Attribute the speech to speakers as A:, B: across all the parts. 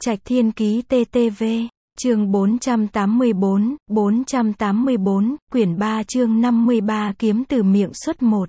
A: Trạch Thiên Ký TTV, chương 484, quyển 3 chương 53 kiếm từ miệng xuất 1.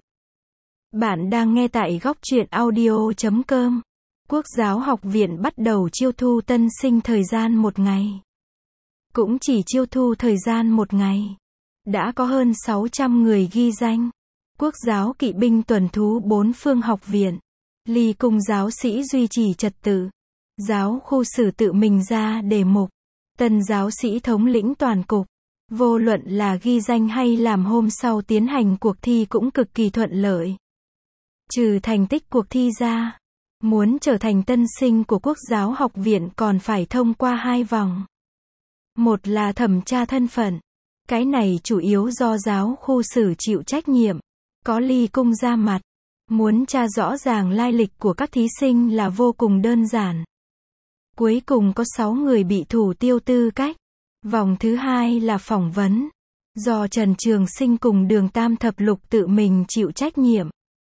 A: Bạn đang nghe tại góc truyện audio.com. Quốc giáo học viện bắt đầu chiêu thu tân sinh thời gian 1 ngày. Cũng chỉ chiêu thu thời gian 1 ngày. Đã có hơn 600 người ghi danh. Quốc giáo kỵ binh tuần thú 4 phương học viện. Ly cung giáo sĩ duy trì trật tự. Giáo khu sử tự mình ra đề mục. Tân giáo sĩ thống lĩnh toàn cục. Vô luận là ghi danh hay làm hôm sau tiến hành cuộc thi cũng cực kỳ thuận lợi. Trừ thành tích cuộc thi ra, muốn trở thành tân sinh của Quốc giáo học viện còn phải thông qua 2 vòng. Một là thẩm tra thân phận. Cái này chủ yếu do giáo khu sử chịu trách nhiệm. Có ly cung ra mặt. Muốn tra rõ ràng lai lịch của các thí sinh là vô cùng đơn giản. Cuối cùng có 6 người bị thủ tiêu tư cách. Vòng thứ 2 là phỏng vấn. Do Trần Trường Sinh cùng Đường Tam Thập Lục tự mình chịu trách nhiệm.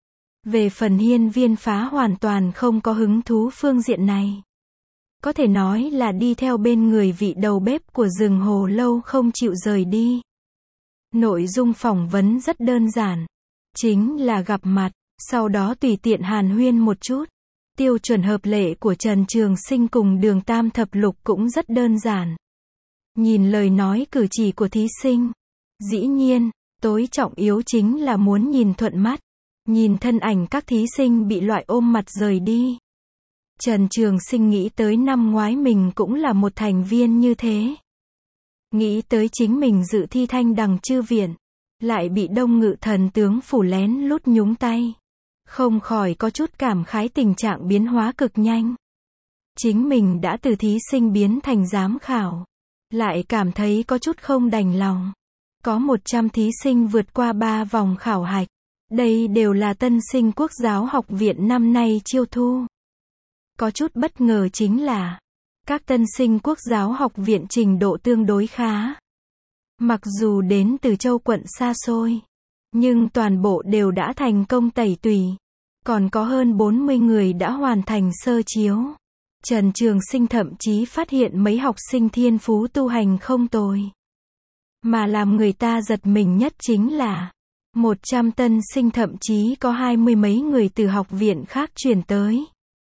A: Về phần hiên viên phá hoàn toàn không có hứng thú phương diện này. Có thể nói là đi theo bên người vị đầu bếp của rừng hồ lâu không chịu rời đi. Nội dung phỏng vấn rất đơn giản. Chính là gặp mặt, sau đó tùy tiện hàn huyên một chút. Tiêu chuẩn hợp lệ của Trần Trường Sinh cùng Đường Tam Thập Lục cũng rất đơn giản. Nhìn lời nói cử chỉ của thí sinh. Dĩ nhiên, tối trọng yếu chính là muốn nhìn thuận mắt. Nhìn thân ảnh các thí sinh bị loại ôm mặt rời đi. Trần Trường Sinh nghĩ tới năm ngoái mình cũng là một thành viên như thế. Nghĩ tới chính mình dự thi Thanh Đằng Chư Viện. Lại bị Đông Ngự Thần tướng phủ lén lút nhúng tay. Không khỏi có chút cảm khái tình trạng biến hóa cực nhanh. Chính mình đã từ thí sinh biến thành giám khảo. Lại cảm thấy có chút không đành lòng. Có 100 thí sinh vượt qua 3 vòng khảo hạch. Đây đều là tân sinh Quốc giáo học viện năm nay chiêu thu. Có chút bất ngờ chính là các tân sinh Quốc giáo học viện trình độ tương đối khá. Mặc dù đến từ châu quận xa xôi, nhưng toàn bộ đều đã thành công tẩy tùy. Còn có hơn 40 người đã hoàn thành sơ chiếu. Trần Trường Sinh thậm chí phát hiện mấy học sinh thiên phú tu hành không tồi. Mà làm người ta giật mình nhất chính là 100 tân sinh thậm chí có 20 mấy người từ học viện khác chuyển tới.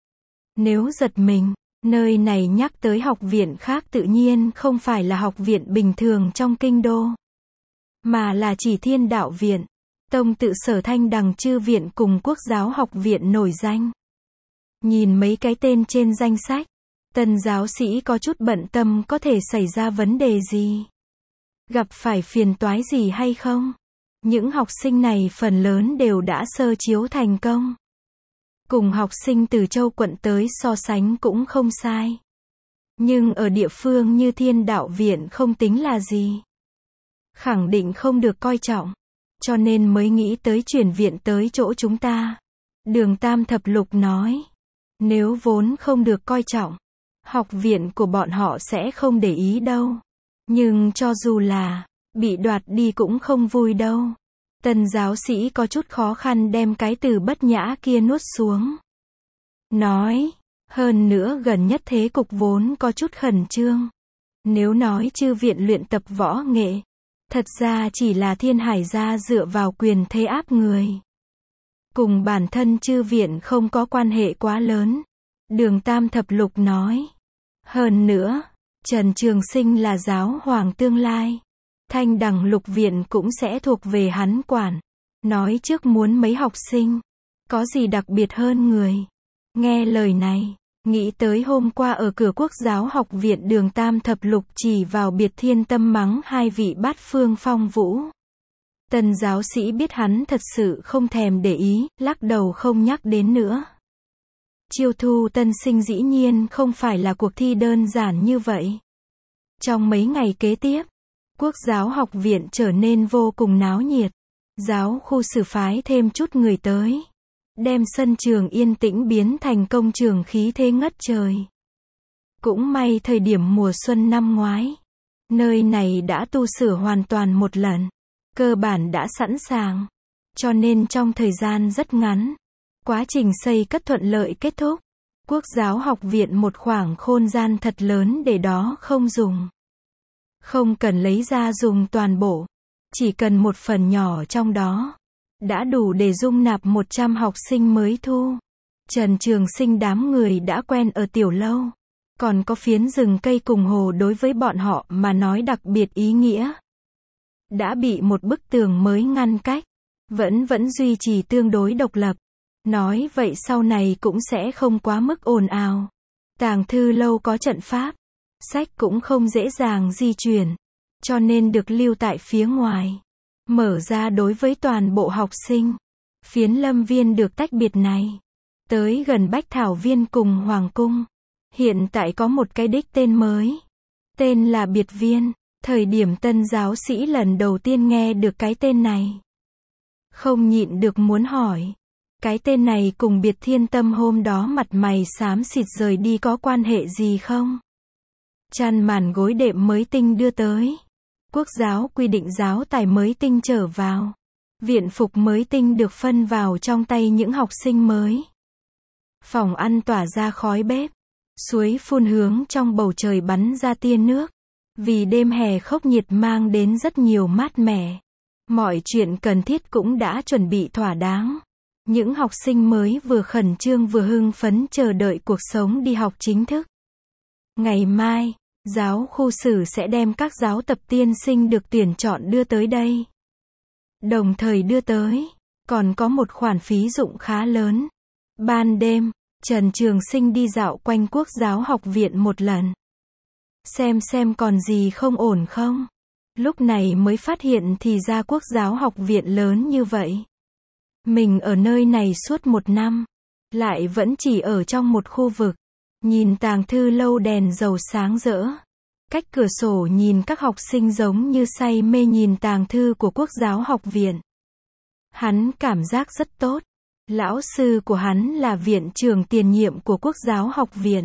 A: Nếu giật mình, nơi này nhắc tới học viện khác tự nhiên không phải là học viện bình thường trong kinh đô. Mà là chỉ Thiên Đạo Viện, Tông Tự Sở Thanh Đằng Chư Viện cùng Quốc giáo học viện nổi danh. Nhìn mấy cái tên trên danh sách, tân giáo sĩ có chút bận tâm có thể xảy ra vấn đề gì. Gặp phải phiền toái gì hay không? Những học sinh này phần lớn đều đã sơ chiếu thành công. Cùng học sinh từ châu quận tới so sánh cũng không sai. Nhưng ở địa phương như Thiên Đạo Viện không tính là gì. Khẳng định không được coi trọng. Cho nên mới nghĩ tới chuyển viện tới chỗ chúng ta. Đường Tam Thập Lục nói. Nếu vốn không được coi trọng, học viện của bọn họ sẽ không để ý đâu. Nhưng cho dù là bị đoạt đi cũng không vui đâu. Tân giáo sĩ có chút khó khăn đem cái từ bất nhã kia nuốt xuống. Nói, hơn nữa gần nhất thế cục vốn có chút khẩn trương. Nếu nói chư viện luyện tập võ nghệ, thật ra chỉ là Thiên Hải gia dựa vào quyền thế áp người. Cùng bản thân chư viện không có quan hệ quá lớn. Đường Tam Thập Lục nói. Hơn nữa, Trần Trường Sinh là giáo hoàng tương lai. Thanh Đằng Lục Viện cũng sẽ thuộc về hắn quản. Nói trước muốn mấy học sinh. Có gì đặc biệt hơn người. Nghe lời này, nghĩ tới hôm qua ở cửa Quốc giáo học viện Đường Tam Thập Lục chỉ vào Biệt Thiên Tâm mắng 2 vị bát phương phong vũ. Tân giáo sĩ biết hắn thật sự không thèm để ý, lắc đầu không nhắc đến nữa. Chiêu thu tân sinh dĩ nhiên không phải là cuộc thi đơn giản như vậy. Trong mấy ngày kế tiếp, Quốc giáo học viện trở nên vô cùng náo nhiệt. Giáo khu sử phái thêm chút người tới. Đem sân trường yên tĩnh biến thành công trường khí thế ngất trời. Cũng may thời điểm mùa xuân năm ngoái. Nơi này đã tu sửa hoàn toàn một lần. Cơ bản đã sẵn sàng. Cho nên trong thời gian rất ngắn. Quá trình xây cất thuận lợi kết thúc. Quốc giáo học viện một khoảng không gian thật lớn để đó không dùng. Không cần lấy ra dùng toàn bộ. Chỉ cần một phần nhỏ trong đó. Đã đủ để dung nạp 100 học sinh mới thu. Trần Trường Sinh đám người đã quen ở tiểu lâu. Còn có phiến rừng cây cùng hồ đối với bọn họ mà nói đặc biệt ý nghĩa. Đã bị một bức tường mới ngăn cách. Vẫn duy trì tương đối độc lập. Nói vậy sau này cũng sẽ không quá mức ồn ào. Tàng thư lâu có trận pháp. Sách cũng không dễ dàng di chuyển. Cho nên được lưu tại phía ngoài. Mở ra đối với toàn bộ học sinh. Phiến lâm viên được tách biệt này. Tới gần Bách Thảo Viên cùng Hoàng Cung. Hiện tại có một cái đích tên mới. Tên là Biệt Viên. Thời điểm tân giáo sĩ lần đầu tiên nghe được cái tên này. Không nhịn được muốn hỏi. Cái tên này cùng Biệt Thiên Tâm hôm đó mặt mày xám xịt rời đi có quan hệ gì không? Chăn màn gối đệm mới tinh đưa tới. Quốc giáo quy định giáo tài mới tinh trở vào. Viện phục mới tinh được phân vào trong tay những học sinh mới. Phòng ăn tỏa ra khói bếp. Suối phun hướng trong bầu trời bắn ra tia nước. Vì đêm hè khốc nhiệt mang đến rất nhiều mát mẻ. Mọi chuyện cần thiết cũng đã chuẩn bị thỏa đáng. Những học sinh mới vừa khẩn trương vừa hưng phấn chờ đợi cuộc sống đi học chính thức. Ngày mai, giáo khu sử sẽ đem các giáo tập tiên sinh được tuyển chọn đưa tới đây. Đồng thời đưa tới, còn có một khoản phí dụng khá lớn. Ban đêm, Trần Trường Sinh đi dạo quanh Quốc giáo học viện một lần. Xem còn gì không ổn không. Lúc này mới phát hiện thì ra Quốc giáo học viện lớn như vậy. Mình ở nơi này suốt 1 năm. Lại vẫn chỉ ở trong một khu vực. Nhìn tàng thư lâu đèn dầu sáng rỡ. Cách cửa sổ nhìn các học sinh giống như say mê nhìn tàng thư của Quốc giáo học viện. Hắn cảm giác rất tốt. Lão sư của hắn là viện trưởng tiền nhiệm của Quốc giáo học viện.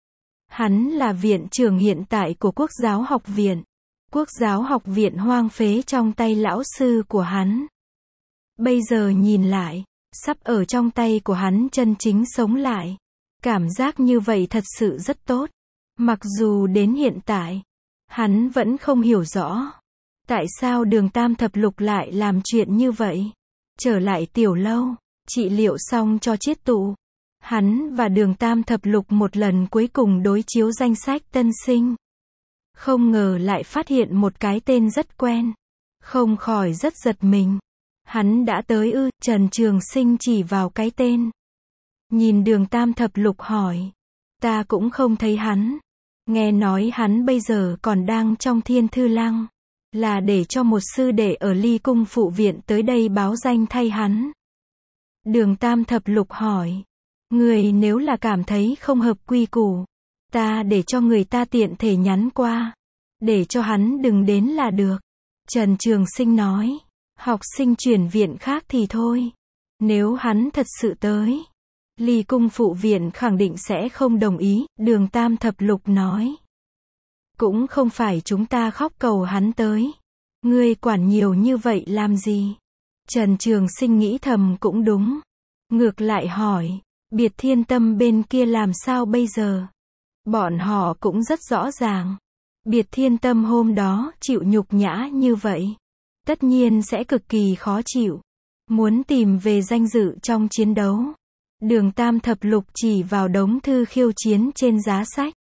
A: Hắn là viện trưởng hiện tại của Quốc giáo học viện. Quốc giáo học viện hoang phế trong tay lão sư của hắn. Bây giờ nhìn lại, sắp ở trong tay của hắn chân chính sống lại. Cảm giác như vậy thật sự rất tốt. Mặc dù đến hiện tại, hắn vẫn không hiểu rõ. Tại sao Đường Tam Thập Lục lại làm chuyện như vậy? Trở lại tiểu lâu, trị liệu xong cho Chiết Tụ. Hắn và Đường Tam Thập Lục một lần cuối cùng đối chiếu danh sách tân sinh. Không ngờ lại phát hiện một cái tên rất quen. Không khỏi rất giật mình. Hắn đã tới ư? Trần Trường Sinh chỉ vào cái tên. Nhìn Đường Tam Thập Lục hỏi. Ta cũng không thấy hắn. Nghe nói hắn bây giờ còn đang trong Thiên Thư Lăng. Là để cho một sư đệ ở Ly Cung phụ viện tới đây báo danh thay hắn. Đường Tam Thập Lục hỏi. Người nếu là cảm thấy không hợp quy củ. Ta để cho người ta tiện thể nhắn qua. Để cho hắn đừng đến là được. Trần Trường Sinh nói. Học sinh chuyển viện khác thì thôi. Nếu hắn thật sự tới. Ly Cung phụ viện khẳng định sẽ không đồng ý. Đường Tam Thập Lục nói. Cũng không phải chúng ta khóc cầu hắn tới. Ngươi quản nhiều như vậy làm gì? Trần Trường Sinh nghĩ thầm cũng đúng. Ngược lại hỏi. Biệt Thiên Tâm bên kia làm sao bây giờ? Bọn họ cũng rất rõ ràng. Biệt Thiên Tâm hôm đó chịu nhục nhã như vậy. Tất nhiên sẽ cực kỳ khó chịu. Muốn tìm về danh dự trong chiến đấu. Đường Tam Thập Lục chỉ vào đống thư khiêu chiến trên giá sách.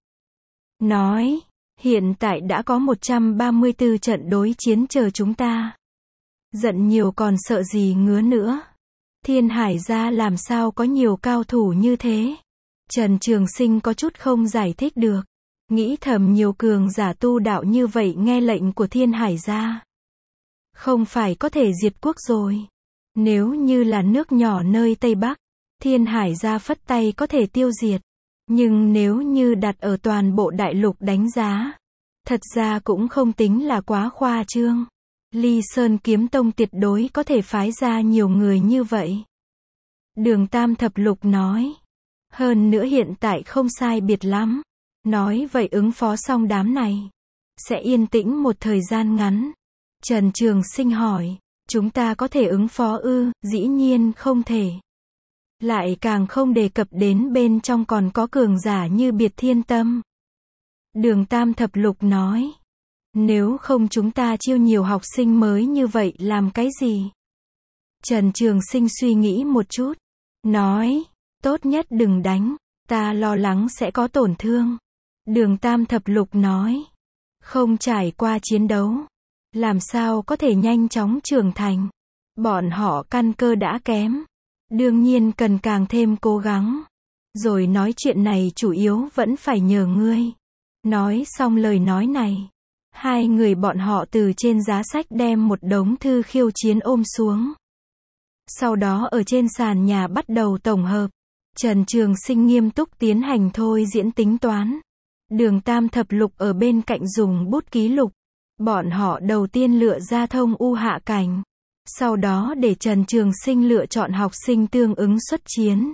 A: Nói, hiện tại đã có 134 trận đối chiến chờ chúng ta. Giận nhiều còn sợ gì ngứa nữa. Thiên Hải gia làm sao có nhiều cao thủ như thế? Trần Trường Sinh có chút không giải thích được. Nghĩ thầm nhiều cường giả tu đạo như vậy nghe lệnh của Thiên Hải gia. Không phải có thể diệt quốc rồi. Nếu như là nước nhỏ nơi Tây Bắc, Thiên Hải gia phất tay có thể tiêu diệt. Nhưng nếu như đặt ở toàn bộ đại lục đánh giá, thật ra cũng không tính là quá khoa trương. Ly Sơn Kiếm Tông tuyệt đối có thể phái ra nhiều người như vậy. Đường Tam Thập Lục nói. Hơn nữa hiện tại không sai biệt lắm. Nói vậy ứng phó xong đám này. Sẽ yên tĩnh một thời gian ngắn. Trần Trường Sinh hỏi. Chúng ta có thể ứng phó ư? Dĩ nhiên không thể. Lại càng không đề cập đến bên trong còn có cường giả như Biệt Thiên Tâm. Đường Tam Thập Lục nói. Nếu không chúng ta chiêu nhiều học sinh mới như vậy làm cái gì? Trần Trường Sinh suy nghĩ một chút. Nói. Tốt nhất đừng đánh. Ta lo lắng sẽ có tổn thương. Đường Tam Thập Lục nói. Không trải qua chiến đấu. Làm sao có thể nhanh chóng trưởng thành? Bọn họ căn cơ đã kém. Đương nhiên cần càng thêm cố gắng. Rồi nói chuyện này chủ yếu vẫn phải nhờ ngươi. Nói xong lời nói này. Hai người bọn họ từ trên giá sách đem một đống thư khiêu chiến ôm xuống. Sau đó ở trên sàn nhà bắt đầu tổng hợp. Trần Trường Sinh nghiêm túc tiến hành thôi diễn tính toán. Đường Tam Thập Lục ở bên cạnh dùng bút ký lục. Bọn họ đầu tiên lựa ra thông u hạ cảnh. Sau đó để Trần Trường Sinh lựa chọn học sinh tương ứng xuất chiến.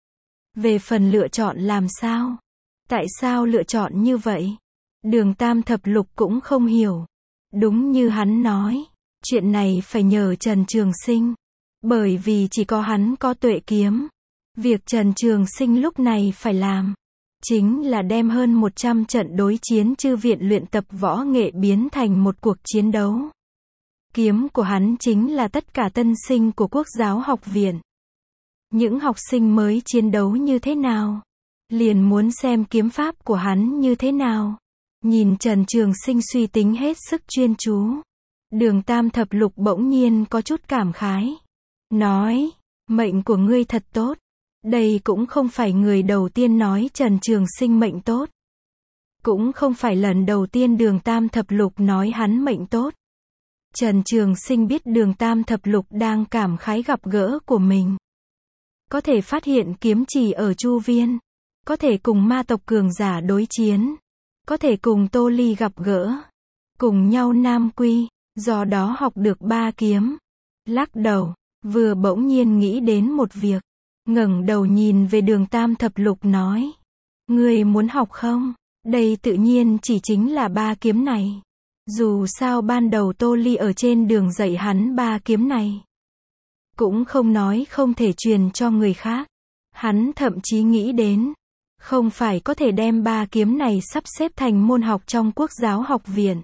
A: Về phần lựa chọn làm sao? Tại sao lựa chọn như vậy? Đường Tam Thập Lục cũng không hiểu. Đúng như hắn nói. Chuyện này phải nhờ Trần Trường Sinh. Bởi vì chỉ có hắn có tuệ kiếm. Việc Trần Trường Sinh lúc này phải làm. Chính là đem hơn 100 trận đối chiến chư viện luyện tập võ nghệ biến thành một cuộc chiến đấu. Kiếm của hắn chính là tất cả tân sinh của Quốc giáo học viện. Những học sinh mới chiến đấu như thế nào? Liền muốn xem kiếm pháp của hắn như thế nào? Nhìn Trần Trường Sinh suy tính hết sức chuyên chú. Đường Tam Thập Lục bỗng nhiên có chút cảm khái. Nói, mệnh của ngươi thật tốt. Đây cũng không phải người đầu tiên nói Trần Trường Sinh mệnh tốt. Cũng không phải lần đầu tiên Đường Tam Thập Lục nói hắn mệnh tốt. Trần Trường Sinh biết Đường Tam Thập Lục đang cảm khái gặp gỡ của mình. Có thể phát hiện kiếm chỉ ở Chu Viên. Có thể cùng ma tộc cường giả đối chiến. Có thể cùng Tô Ly gặp gỡ. Cùng nhau Nam Quy. Do đó học được 3 kiếm. Lắc đầu. Vừa bỗng nhiên nghĩ đến một việc. Ngẩng đầu nhìn về Đường Tam Thập Lục nói. Ngươi muốn học không? Đây tự nhiên chỉ chính là 3 kiếm này. Dù sao ban đầu Tô Ly ở trên đường dạy hắn 3 kiếm này. Cũng không nói không thể truyền cho người khác. Hắn thậm chí nghĩ đến. Không phải có thể đem 3 kiếm này sắp xếp thành môn học trong Quốc giáo học viện.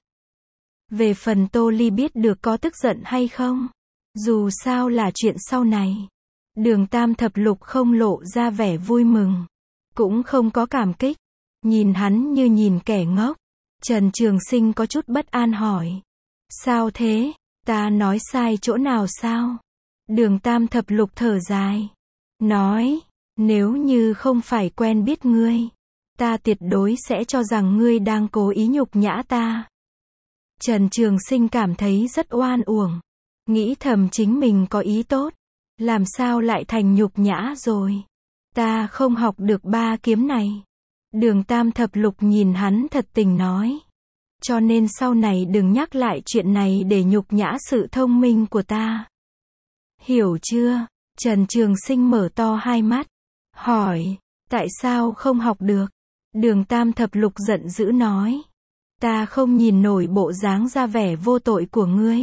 A: Về phần Tô Ly biết được có tức giận hay không? Dù sao là chuyện sau này. Đường Tam Thập Lục không lộ ra vẻ vui mừng. Cũng không có cảm kích. Nhìn hắn như nhìn kẻ ngốc. Trần Trường Sinh có chút bất an hỏi. Sao thế? Ta nói sai chỗ nào sao? Đường Tam Thập Lục thở dài. Nói, nếu như không phải quen biết ngươi, ta tuyệt đối sẽ cho rằng ngươi đang cố ý nhục nhã ta. Trần Trường Sinh cảm thấy rất oan uổng. Nghĩ thầm chính mình có ý tốt. Làm sao lại thành nhục nhã rồi? Ta không học được 3 kiếm này. Đường Tam Thập Lục nhìn hắn thật tình nói. Cho nên sau này đừng nhắc lại chuyện này để nhục nhã sự thông minh của ta. Hiểu chưa? Trần Trường Sinh mở to hai mắt. Hỏi, tại sao không học được? Đường Tam Thập Lục giận dữ nói. Ta không nhìn nổi bộ dáng ra vẻ vô tội của ngươi.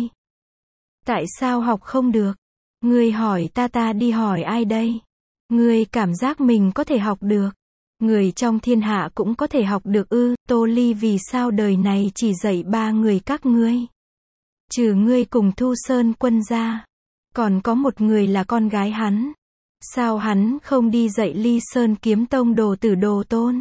A: Tại sao học không được? Ngươi hỏi ta đi hỏi ai đây? Ngươi cảm giác mình có thể học được. Người trong thiên hạ cũng có thể học được ư? Tô Ly vì sao đời này chỉ dạy 3 người các ngươi? Trừ ngươi cùng Thu Sơn Quân ra. Còn có một người là con gái hắn. Sao hắn không đi dạy Ly Sơn Kiếm Tông Đồ Tử Đồ Tôn?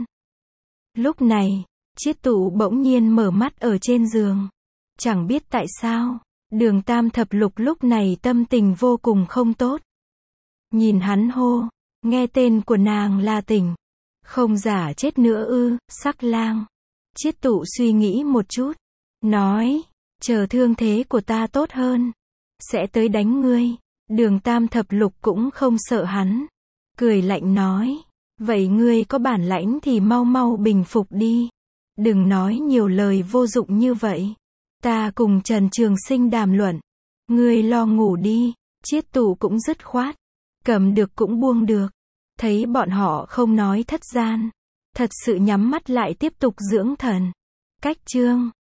A: Lúc này, Chiết Tụ bỗng nhiên mở mắt ở trên giường. Chẳng biết tại sao, Đường Tam Thập Lục lúc này tâm tình vô cùng không tốt. Nhìn hắn hô, nghe tên của nàng là Tỉnh. Không giả chết nữa ư? Sắc Lang. Chiết Tụ suy nghĩ một chút. Nói, chờ thương thế của ta tốt hơn. Sẽ tới đánh ngươi. Đường Tam Thập Lục cũng không sợ hắn. Cười lạnh nói. Vậy ngươi có bản lãnh thì mau mau bình phục đi. Đừng nói nhiều lời vô dụng như vậy. Ta cùng Trần Trường Sinh đàm luận. Ngươi lo ngủ đi. Chiết Tụ cũng dứt khoát. Cầm được cũng buông được. Thấy bọn họ không nói thất gian. Thật sự nhắm mắt lại tiếp tục dưỡng thần. Cách chương